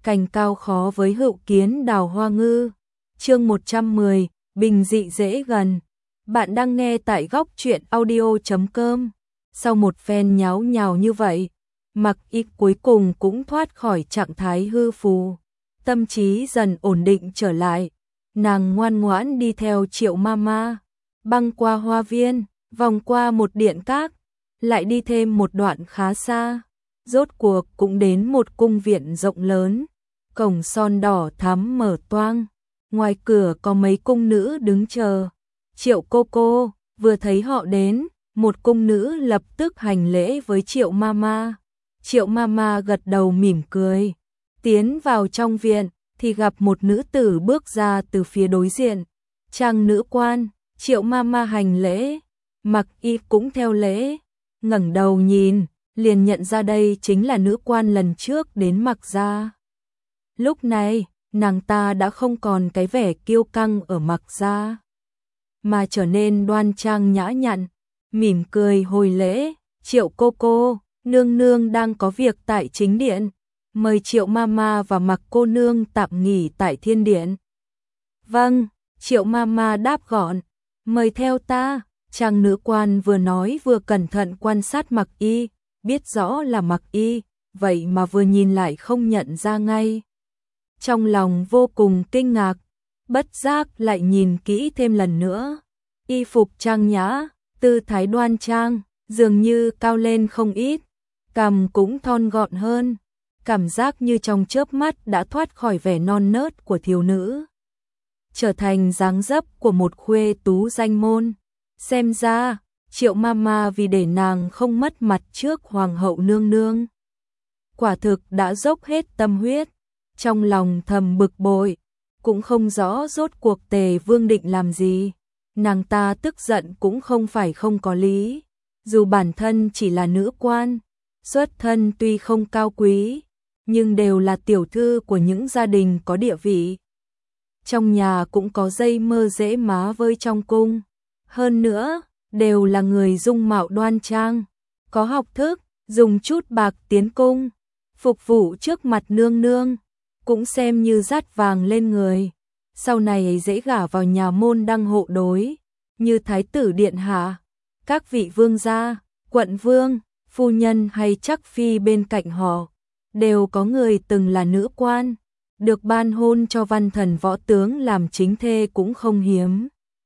cành cao khó với hữu kiến đào hoa ngư. Chương 110, bình dị dễ gần. Bạn đang nghe tại góc truyện audio.com. Sau một phen nháo nhào như vậy, Mặc Y cuối cùng cũng thoát khỏi trạng thái hư phù, tâm trí dần ổn định trở lại. Nàng ngoan ngoãn đi theo Triệu Mama, băng qua hoa viên, vòng qua một điện các, lại đi thêm một đoạn khá xa. Rốt cuộc cũng đến một cung viện rộng lớn, cổng son đỏ thắm mở toang, ngoài cửa có mấy cung nữ đứng chờ. Triệu cô vừa thấy họ đến, một cung nữ lập tức hành lễ với Triệu Mama. Triệu Mama gật đầu mỉm cười, tiến vào trong viện thì gặp một nữ tử bước ra từ phía đối diện. Trang nữ quan. Triệu Mama hành lễ, Mặc Y cũng theo lễ, ngẩng đầu nhìn, liền nhận ra đây chính là nữ quan lần trước đến Mặc gia. Lúc này, nàng ta đã không còn cái vẻ kiêu căng ở Mặc gia, mà trở nên đoan trang nhã nhặn, mỉm cười hồi lễ. Triệu cô, nương nương đang có việc tại chính điện, mời Triệu Mama và Mặc cô nương tạm nghỉ tại thiên điện. Vâng, Triệu Mama đáp gọn, mời theo ta. Trang nữ quan vừa nói vừa cẩn thận quan sát Mặc Y, biết rõ là Mặc Y, vậy mà vừa nhìn lại không nhận ra ngay. Trong lòng vô cùng kinh ngạc, bất giác lại nhìn kỹ thêm lần nữa. Y phục trang nhã, tư thái đoan trang, dường như cao lên không ít, cằm cũng thon gọn hơn, cảm giác như trong chớp mắt đã thoát khỏi vẻ non nớt của thiếu nữ, trở thành dáng dấp của một khuê tú danh môn. Xem ra, Triệu Mama vì để nàng không mất mặt trước hoàng hậu nương nương, quả thực đã dốc hết tâm huyết. Trong lòng thầm bực bội, cũng không rõ rốt cuộc Tề Vương định làm gì. Nàng ta tức giận cũng không phải không có lý, dù bản thân chỉ là nữ quan, xuất thân tuy không cao quý, nhưng đều là tiểu thư của những gia đình có địa vị. Trong nhà cũng có dây mơ dễ má với trong cung. Hơn nữa, đều là người dung mạo đoan trang, có học thức, dùng chút bạc tiến cung, phục vụ trước mặt nương nương, cũng xem như dát vàng lên người. Sau này dễ gả vào nhà môn đăng hộ đối, như thái tử điện hạ, các vị vương gia, quận vương, phu nhân hay chắc phi bên cạnh họ, đều có người từng là nữ quan, được ban hôn cho văn thần võ tướng làm chính thê cũng không hiếm.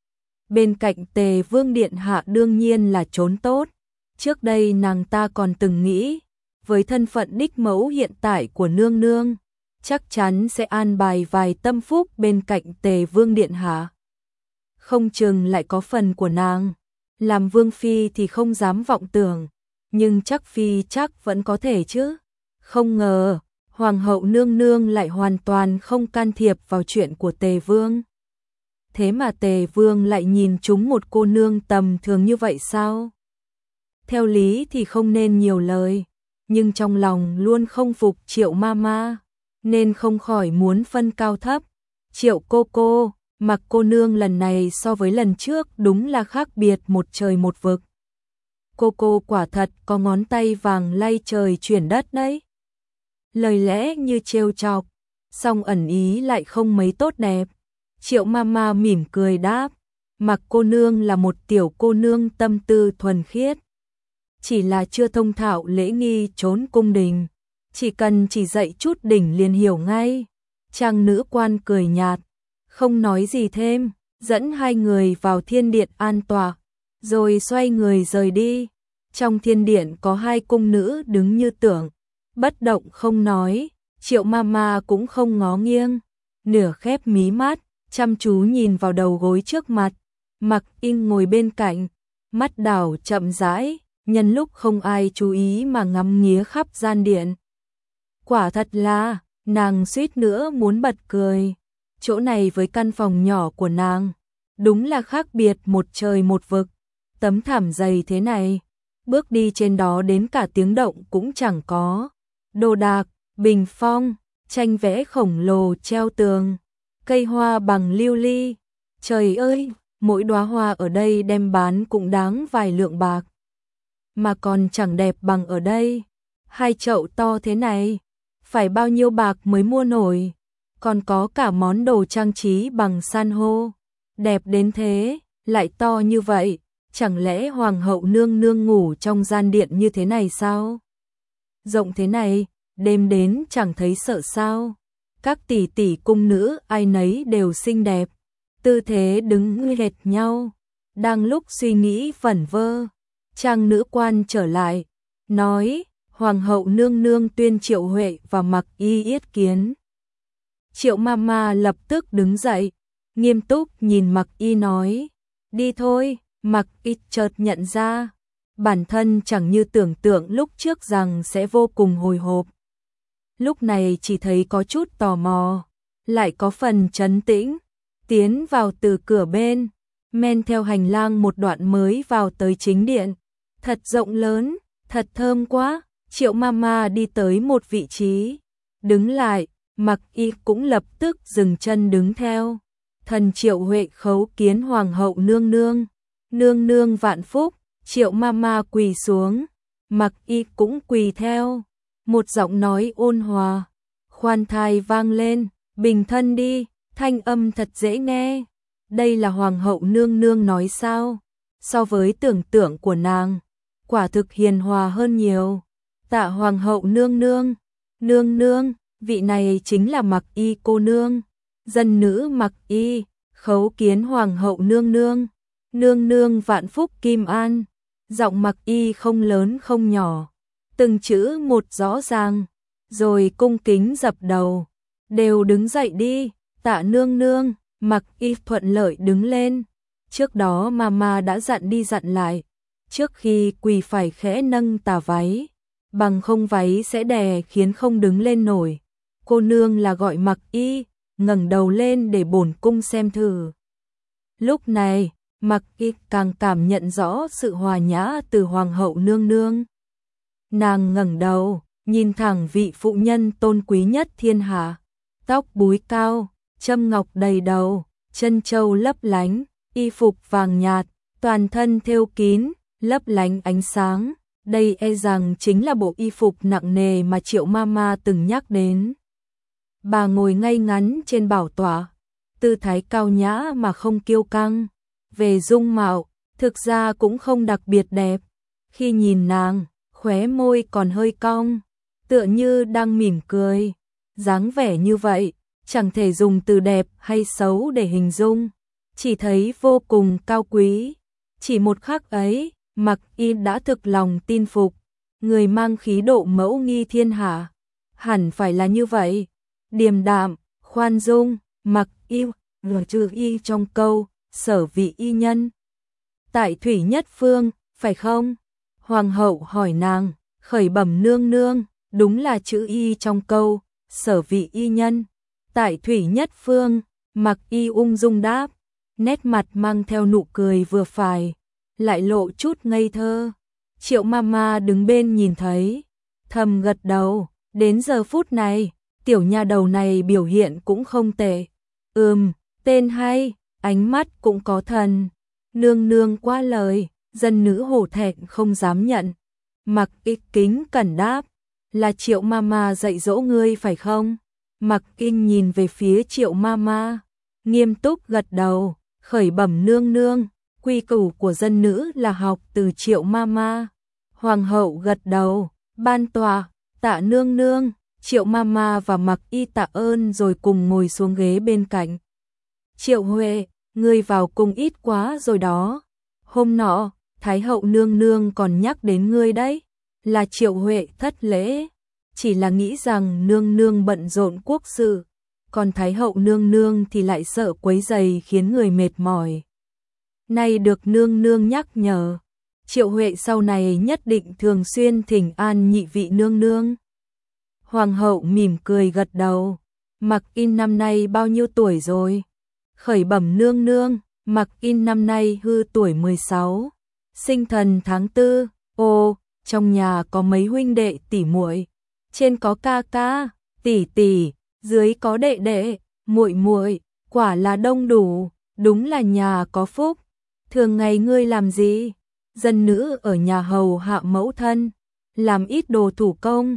Bên cạnh Tề Vương điện hạ đương nhiên là trốn tốt. Trước đây nàng ta còn từng nghĩ, với thân phận đích mẫu hiện tại của nương nương, chắc chắn sẽ an bài vài tâm phúc bên cạnh Tề Vương điện hạ. Không chừng lại có phần của nàng. Làm vương phi thì không dám vọng tưởng, nhưng chắc phi chắc vẫn có thể chứ. Không ngờ, hoàng hậu nương nương lại hoàn toàn không can thiệp vào chuyện của Tề Vương. Thế mà Tề Vương lại nhìn chúng một cô nương tầm thường như vậy sao? Theo lý thì không nên nhiều lời, nhưng trong lòng luôn không phục Triệu Mama, nên không khỏi muốn phân cao thấp. Triệu cô, Mặc cô nương lần này so với lần trước đúng là khác biệt một trời một vực. Cô quả thật có ngón tay vàng lay trời chuyển đất đấy. Lời lẽ như trêu chọc, song ẩn ý lại không mấy tốt đẹp. Triệu Mama mỉm cười đáp, Mặc cô nương là một tiểu cô nương tâm tư thuần khiết, chỉ là chưa thông thạo lễ nghi trốn cung đình, chỉ cần chỉ dạy chút đỉnh liền hiểu ngay. Trang nữ quan cười nhạt, không nói gì thêm, dẫn hai người vào thiên điện an tọa, rồi xoay người rời đi. Trong thiên điện có hai cung nữ đứng như tượng, bất động không nói. Triệu Mama cũng không ngó nghiêng, nửa khép mí mắt, chăm chú nhìn vào đầu gối trước mặt. Mặc Y ngồi bên cạnh, mắt đảo chậm rãi, nhân lúc không ai chú ý mà ngắm nghía khắp gian điện. Quả thật là, nàng suýt nữa muốn bật cười. Chỗ này với căn phòng nhỏ của nàng, đúng là khác biệt một trời một vực. Tấm thảm dày thế này, bước đi trên đó đến cả tiếng động cũng chẳng có. Đồ đạc, bình phong, tranh vẽ khổng lồ treo tường, cây hoa bằng lưu ly. Trời ơi, mỗi đóa hoa ở đây đem bán cũng đáng vài lượng bạc. Mà còn chẳng đẹp bằng ở đây. Hai chậu to thế này, phải bao nhiêu bạc mới mua nổi, còn có cả món đồ trang trí bằng san hô, đẹp đến thế, lại to như vậy, chẳng lẽ hoàng hậu nương nương ngủ trong gian điện như thế này sao? Rộng thế này, đêm đến chẳng thấy sợ sao? Các tỷ tỷ cung nữ ai nấy đều xinh đẹp, tư thế đứng hệt nhau. Đang lúc suy nghĩ vẩn vơ, trang nữ quan trở lại, nói, hoàng hậu nương nương tuyên Triệu Huệ và Mặc Y yết kiến. Triệu Mama lập tức đứng dậy, nghiêm túc nhìn Mặc Y nói, đi thôi. Mặc Y chợt nhận ra, bản thân chẳng như tưởng tượng lúc trước rằng sẽ vô cùng hồi hộp. Lúc này chỉ thấy có chút tò mò, lại có phần trấn tĩnh, tiến vào từ cửa bên, men theo hành lang một đoạn mới vào tới chính điện. Thật rộng lớn, thật thơm quá. Triệu Mama đi tới một vị trí, đứng lại, Mặc Y cũng lập tức dừng chân đứng theo. Thần Triệu Huệ khấu kiến hoàng hậu nương nương, nương nương vạn phúc. Triệu Mama quỳ xuống, Mặc Y cũng quỳ theo. Một giọng nói ôn hòa, khoan thai vang lên, bình thân đi, thanh âm thật dễ nghe. Đây là hoàng hậu nương nương nói sao? So với tưởng tượng của nàng, quả thực hiền hòa hơn nhiều. Tạ hoàng hậu nương nương, nương nương, vị này chính là Mặc Y cô nương. Dân nữ Mặc Y, khấu kiến hoàng hậu nương nương, nương nương vạn phúc kim an. Giọng Mặc Y không lớn không nhỏ, từng chữ một rõ ràng, rồi cung kính dập đầu. Đều đứng dậy đi, tạ nương nương. Mặc Y thuận lợi đứng lên. Trước đó Mama đã dặn đi dặn lại, trước khi quỳ phải khẽ nâng tà váy, bằng không váy sẽ đè khiến không đứng lên nổi. Cô nương là gọi Mặc Y, ngẩng đầu lên để bổn cung xem thử. Lúc này, Mặc Y càng cảm nhận rõ sự hòa nhã từ hoàng hậu nương nương. Nàng ngẩng đầu, nhìn thẳng vị phụ nhân tôn quý nhất thiên hạ, tóc búi cao, châm ngọc đầy đầu, chân châu lấp lánh, y phục vàng nhạt, toàn thân thêu kín, lấp lánh ánh sáng. Đây e rằng chính là bộ y phục nặng nề mà Triệu Mama từng nhắc đến. Bà ngồi ngay ngắn trên bảo tọa, tư thái cao nhã mà không kiêu căng. Về dung mạo, thực ra cũng không đặc biệt đẹp. Khi nhìn nàng, khóe môi còn hơi cong, tựa như đang mỉm cười. Dáng vẻ như vậy, chẳng thể dùng từ đẹp hay xấu để hình dung, chỉ thấy vô cùng cao quý. Chỉ một khắc ấy, Mặc Y đã thực lòng tin phục, người mang khí độ mẫu nghi thiên hạ, hẳn phải là như vậy, điềm đạm, khoan dung. Mặc Y vừa chữ y trong câu sở vị y nhân tại thủy nhất phương, phải không? Hoàng hậu hỏi nàng, khởi bẩm nương nương, đúng là chữ y trong câu sở vị y nhân tại thủy nhất phương. Mặc Y ung dung đáp, nét mặt mang theo nụ cười vừa phải, lại lộ chút ngây thơ. Triệu Mama đứng bên nhìn thấy, thầm gật đầu. Đến giờ phút này, tiểu nha đầu này biểu hiện cũng không tệ. Tên hay, ánh mắt cũng có thần. Nương nương quá lời, dân nữ hổ thẹn không dám nhận. Mặc Y kính cẩn đáp, là Triệu Mama dạy dỗ ngươi phải không? Mặc Y nhìn về phía Triệu Mama, nghiêm túc gật đầu, khởi bẩm nương nương, quy củ của dân nữ là học từ Triệu Mama. Hoàng hậu gật đầu, ban tòa, tạ nương nương. Triệu Mama và Mặc Y tạ ơn rồi cùng ngồi xuống ghế bên cạnh. Triệu Huệ, ngươi vào cung ít quá rồi đó. Hôm nọ, Thái hậu nương nương còn nhắc đến ngươi đấy. Là Triệu Huệ thất lễ, chỉ là nghĩ rằng nương nương bận rộn quốc sự, còn Thái hậu nương nương thì lại sợ quấy rầy khiến người mệt mỏi. Nay được nương nương nhắc nhở, Triệu Huệ sau này nhất định thường xuyên thỉnh an nhị vị nương nương. Hoàng hậu mỉm cười gật đầu. Mặc Y năm nay bao nhiêu tuổi rồi? Khởi bẩm nương nương, Mặc Y năm nay hư tuổi 16, sinh thần tháng 4. Ô, trong nhà có mấy huynh đệ tỷ muội, trên có ca ca, tỷ tỷ, dưới có đệ đệ, muội muội, quả là đông đủ, đúng là nhà có phúc. Thường ngày ngươi làm gì? Dân nữ ở nhà hầu hạ mẫu thân, làm ít đồ thủ công.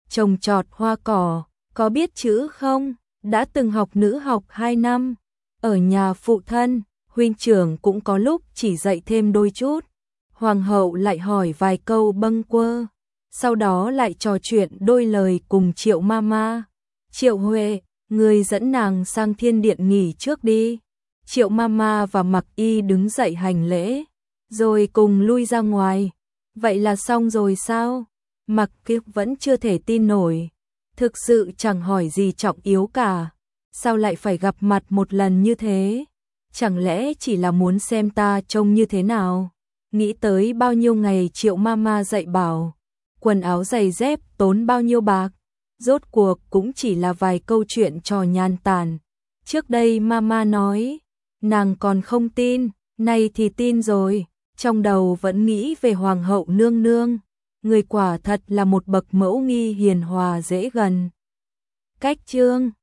trồng trọt hoa cỏ, có biết chữ không? Đã từng học nữ học 2 năm. Ở nhà phụ thân, huynh trưởng cũng có lúc chỉ dạy thêm đôi chút. Hoàng hậu lại hỏi vài câu bâng quơ, sau đó lại trò chuyện đôi lời cùng Triệu Mama. Triệu Huệ, người dẫn nàng sang thiên điện nghỉ trước đi. Triệu Mama và Mặc Y đứng dậy hành lễ, rồi cùng lui ra ngoài. Vậy là xong rồi sao? Mặc Kiếp vẫn chưa thể tin nổi. Thực sự chẳng hỏi gì trọng yếu cả. Sao lại phải gặp mặt một lần như thế? Chẳng lẽ chỉ là muốn xem ta trông như thế nào? Nghĩ tới bao nhiêu ngày Triệu Mama dạy bảo, quần áo giày dép tốn bao nhiêu bạc, rốt cuộc cũng chỉ là vài câu chuyện trò nhàn tản. Trước đây Mama nói, nàng còn không tin, nay thì tin rồi, trong đầu vẫn nghĩ về Hoàng hậu nương nương. Người quả thật là một bậc mẫu nghi hiền hòa dễ gần. Cách chương